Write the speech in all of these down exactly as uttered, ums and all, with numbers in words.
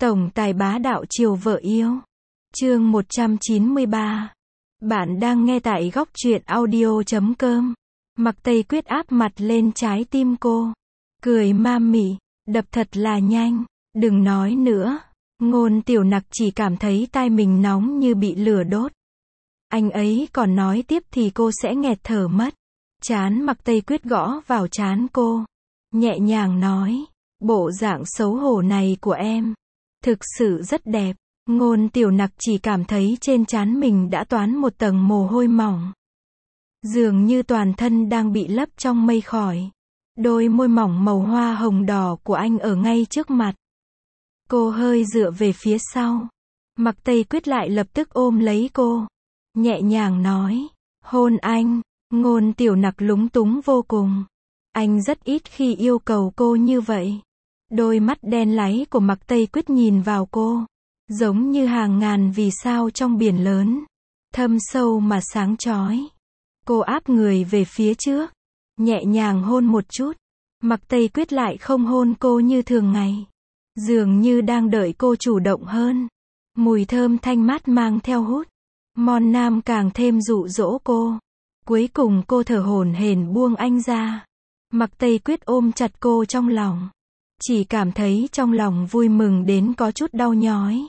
Tổng tài bá đạo chiều vợ yêu. Chương một trăm chín mươi ba. Bạn đang nghe tại góc truyện audio chấm com. Mặc Tây Quyết áp mặt lên trái tim cô. Cười ma mị, đập thật là nhanh. Đừng nói nữa. Ngôn Tiểu Nặc chỉ cảm thấy tai mình nóng như bị lửa đốt. Anh ấy còn nói tiếp thì cô sẽ nghẹt thở mất. Trán Mặc Tây Quyết gõ vào trán cô. Nhẹ nhàng nói. Bộ dạng xấu hổ này của em thực sự rất đẹp. Ngôn Tiểu Nặc chỉ cảm thấy trên trán mình đã toán một tầng mồ hôi mỏng. Dường như toàn thân đang bị lấp trong mây khói. Đôi môi mỏng màu hoa hồng đỏ của anh ở ngay trước mặt. Cô hơi dựa về phía sau. Mặc Tây Quyết lại lập tức ôm lấy cô. Nhẹ nhàng nói. Hôn anh. Ngôn Tiểu Nặc lúng túng vô cùng. Anh rất ít khi yêu cầu cô như vậy. Đôi mắt đen láy của Mặc Tây Quyết nhìn vào cô. Giống như hàng ngàn vì sao trong biển lớn. Thâm sâu mà sáng chói. Cô áp người về phía trước. Nhẹ nhàng hôn một chút. Mặc Tây Quyết lại không hôn cô như thường ngày. Dường như đang đợi cô chủ động hơn. Mùi thơm thanh mát mang theo hút. Mon Nam càng thêm dụ dỗ cô. Cuối cùng cô thở hổn hển buông anh ra. Mặc Tây Quyết ôm chặt cô trong lòng. Chỉ cảm thấy trong lòng vui mừng đến có chút đau nhói.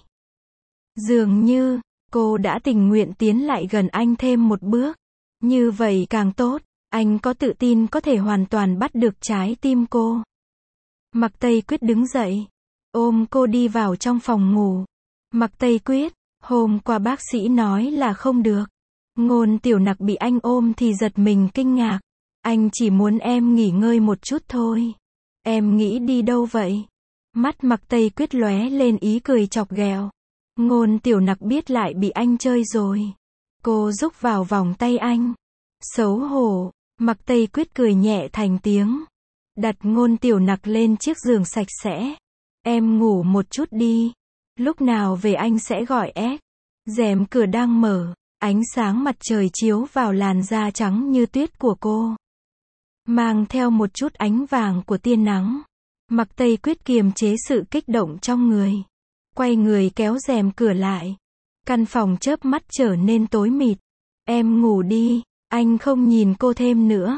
Dường như, cô đã tình nguyện tiến lại gần anh thêm một bước. Như vậy càng tốt, anh có tự tin có thể hoàn toàn bắt được trái tim cô. Mặc Tây Quyết đứng dậy, ôm cô đi vào trong phòng ngủ. Mặc Tây Quyết, hôm qua bác sĩ nói là không được. Ngôn Tiểu Nặc bị anh ôm thì giật mình kinh ngạc. Anh chỉ muốn em nghỉ ngơi một chút thôi. Em nghĩ đi đâu vậy? Mắt Mặc Tây Quyết lóe lên ý cười chọc ghẹo. Ngôn Tiểu Nặc biết lại bị anh chơi rồi. Cô rúc vào vòng tay anh. Xấu hổ. Mặc Tây Quyết cười nhẹ thành tiếng. Đặt Ngôn Tiểu Nặc lên chiếc giường sạch sẽ. Em ngủ một chút đi. Lúc nào về anh sẽ gọi ép. Rèm cửa đang mở. Ánh sáng mặt trời chiếu vào làn da trắng như tuyết của cô. Mang theo một chút ánh vàng của tia nắng. Mặc Tây Quyết kiềm chế sự kích động trong người. Quay người kéo rèm cửa lại. Căn phòng chớp mắt trở nên tối mịt. Em ngủ đi. Anh không nhìn cô thêm nữa.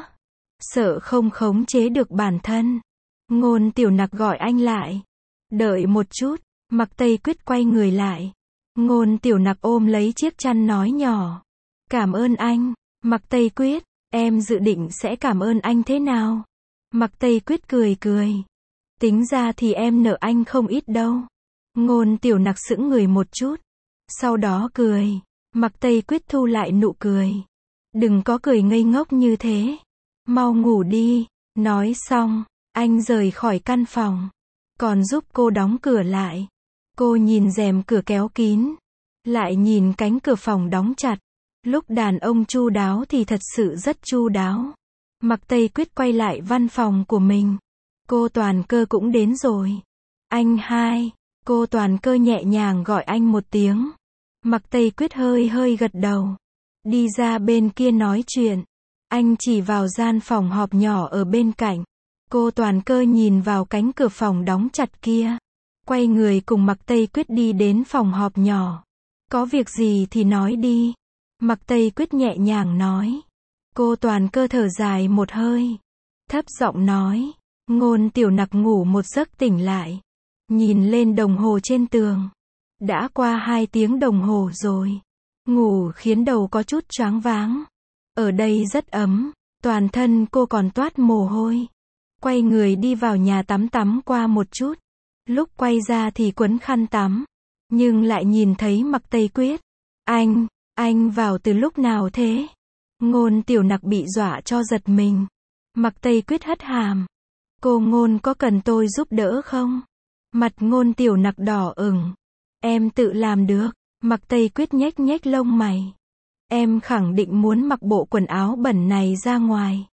Sợ không khống chế được bản thân. Ngôn Tiểu Nặc gọi anh lại. Đợi một chút. Mặc Tây Quyết quay người lại. Ngôn Tiểu Nặc ôm lấy chiếc chăn nói nhỏ. Cảm ơn anh. Mặc Tây Quyết. Em dự định sẽ cảm ơn anh thế nào? Mặc Tây Quyết cười cười. Tính ra thì em nợ anh không ít đâu. Ngôn Tiểu Nặc sững người một chút. Sau đó cười. Mặc Tây Quyết thu lại nụ cười. Đừng có cười ngây ngốc như thế. Mau ngủ đi. Nói xong, anh rời khỏi căn phòng. Còn giúp cô đóng cửa lại. Cô nhìn rèm cửa kéo kín. Lại nhìn cánh cửa phòng đóng chặt. Lúc đàn ông chu đáo thì thật sự rất chu đáo. Mặc Tây Quyết quay lại văn phòng của mình. Cô Toàn Cơ cũng đến rồi. Anh hai. Cô Toàn Cơ nhẹ nhàng gọi anh một tiếng. Mặc Tây Quyết hơi hơi gật đầu. Đi ra bên kia nói chuyện. Anh chỉ vào gian phòng họp nhỏ ở bên cạnh. Cô Toàn Cơ nhìn vào cánh cửa phòng đóng chặt kia. Quay người cùng Mặc Tây Quyết đi đến phòng họp nhỏ. Có việc gì thì nói đi. Mặc Tây Quyết nhẹ nhàng nói. Cô Toàn Cơ thở dài một hơi. Thấp giọng nói. Ngôn Tiểu Nặc ngủ một giấc tỉnh lại. Nhìn lên đồng hồ trên tường. Đã qua hai tiếng đồng hồ rồi. Ngủ khiến đầu có chút choáng váng. Ở đây rất ấm. Toàn thân cô còn toát mồ hôi. Quay người đi vào nhà tắm tắm qua một chút. Lúc quay ra thì quấn khăn tắm. Nhưng lại nhìn thấy Mặc Tây Quyết. Anh, anh vào từ lúc nào thế? Ngôn Tiểu Nặc bị dọa cho giật mình. Mặc Tây Quyết hất hàm. Cô Ngôn có cần tôi giúp đỡ không? Mặt Ngôn Tiểu Nặc đỏ ửng. Em tự làm được. Mặc Tây Quyết nhếch nhếch lông mày. Em khẳng định muốn mặc bộ quần áo bẩn này ra ngoài.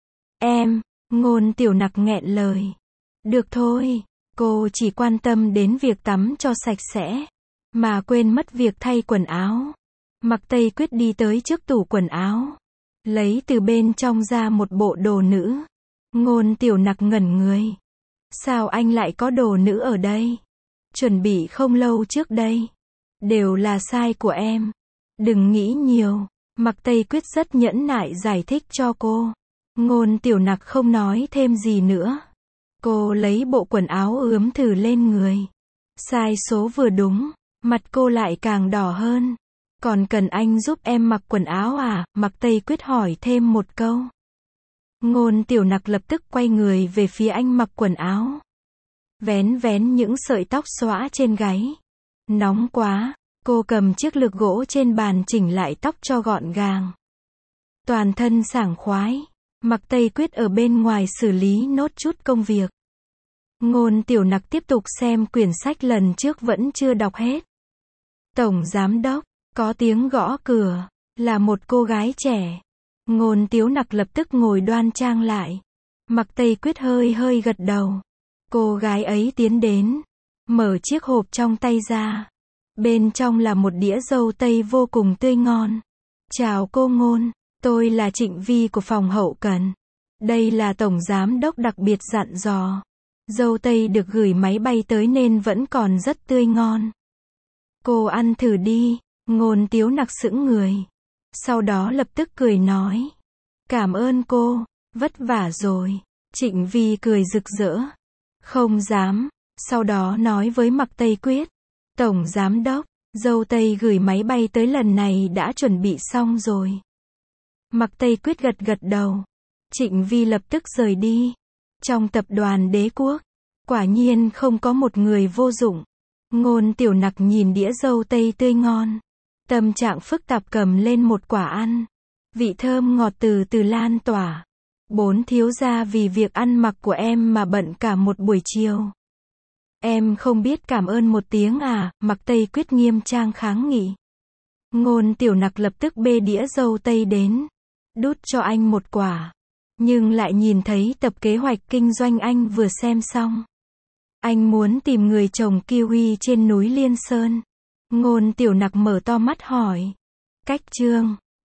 Em, Ngôn Tiểu Nặc nghẹn lời. Được thôi, cô chỉ quan tâm đến việc tắm cho sạch sẽ, mà quên mất việc thay quần áo. Mặc Tây Quyết đi tới trước tủ quần áo. Lấy từ bên trong ra một bộ đồ nữ. Ngôn Tiểu Nặc ngẩn người. Sao anh lại có đồ nữ ở đây? chuẩn bị không lâu trước đây. Đều là sai của em. Đừng nghĩ nhiều. Mạc Tây Quyết rất nhẫn nại giải thích cho cô. Ngôn Tiểu Nặc không nói thêm gì nữa. Cô lấy bộ quần áo ướm thử lên người. Sai số vừa đúng, mặt cô lại càng đỏ hơn. Còn cần anh giúp em mặc quần áo à? Mạc Tây Quyết hỏi thêm một câu. Ngôn Tiểu Nặc lập tức quay người về phía anh mặc quần áo. Vén vén những sợi tóc xõa trên gáy. Nóng quá, cô cầm chiếc lược gỗ trên bàn chỉnh lại tóc cho gọn gàng. Toàn thân sảng khoái. Mạc Tây Quyết ở bên ngoài xử lý nốt chút công việc. Ngôn Tiểu Nặc tiếp tục xem quyển sách lần trước vẫn chưa đọc hết. Tổng giám đốc, có tiếng gõ cửa, là một cô gái trẻ. Ngôn Tiếu Nặc lập tức ngồi đoan trang lại. Mạc Tây Quyết hơi hơi gật đầu. Cô gái ấy tiến đến, mở chiếc hộp trong tay ra. Bên trong là một đĩa dâu tây vô cùng tươi ngon. Chào cô Ngôn, tôi là Trịnh Vi của phòng hậu cần. Đây là tổng giám đốc đặc biệt dặn dò. Dâu tây được gửi máy bay tới nên vẫn còn rất tươi ngon. Cô ăn thử đi. Ngôn Tiếu Nặc sững người. Sau đó lập tức cười nói. Cảm ơn cô, vất vả rồi. Trịnh Vi cười rực rỡ. Không dám. Sau đó nói với Mạc Tây Quyết. Tổng giám đốc, dâu tây gửi máy bay tới lần này đã chuẩn bị xong rồi. Mạc Tây Quyết gật gật đầu. Trịnh Vi lập tức rời đi. Trong tập đoàn Đế Quốc, quả nhiên không có một người vô dụng. Ngôn Tiểu Nặc nhìn đĩa dâu tây tươi ngon. Tâm trạng phức tạp cầm lên một quả ăn. Vị thơm ngọt từ từ lan tỏa. Bốn thiếu gia vì việc ăn mặc của em mà bận cả một buổi chiều. Em không biết cảm ơn một tiếng à? Mạc Tây Quyết nghiêm trang kháng nghị. Ngôn Tiểu Nặc lập tức bê đĩa dâu tây đến. Đút cho anh một quả. Nhưng lại nhìn thấy tập kế hoạch kinh doanh anh vừa xem xong. Anh muốn tìm người trồng kiwi trên núi Liên Sơn. Ngôn Tiểu Nặc mở to mắt hỏi. Cách chương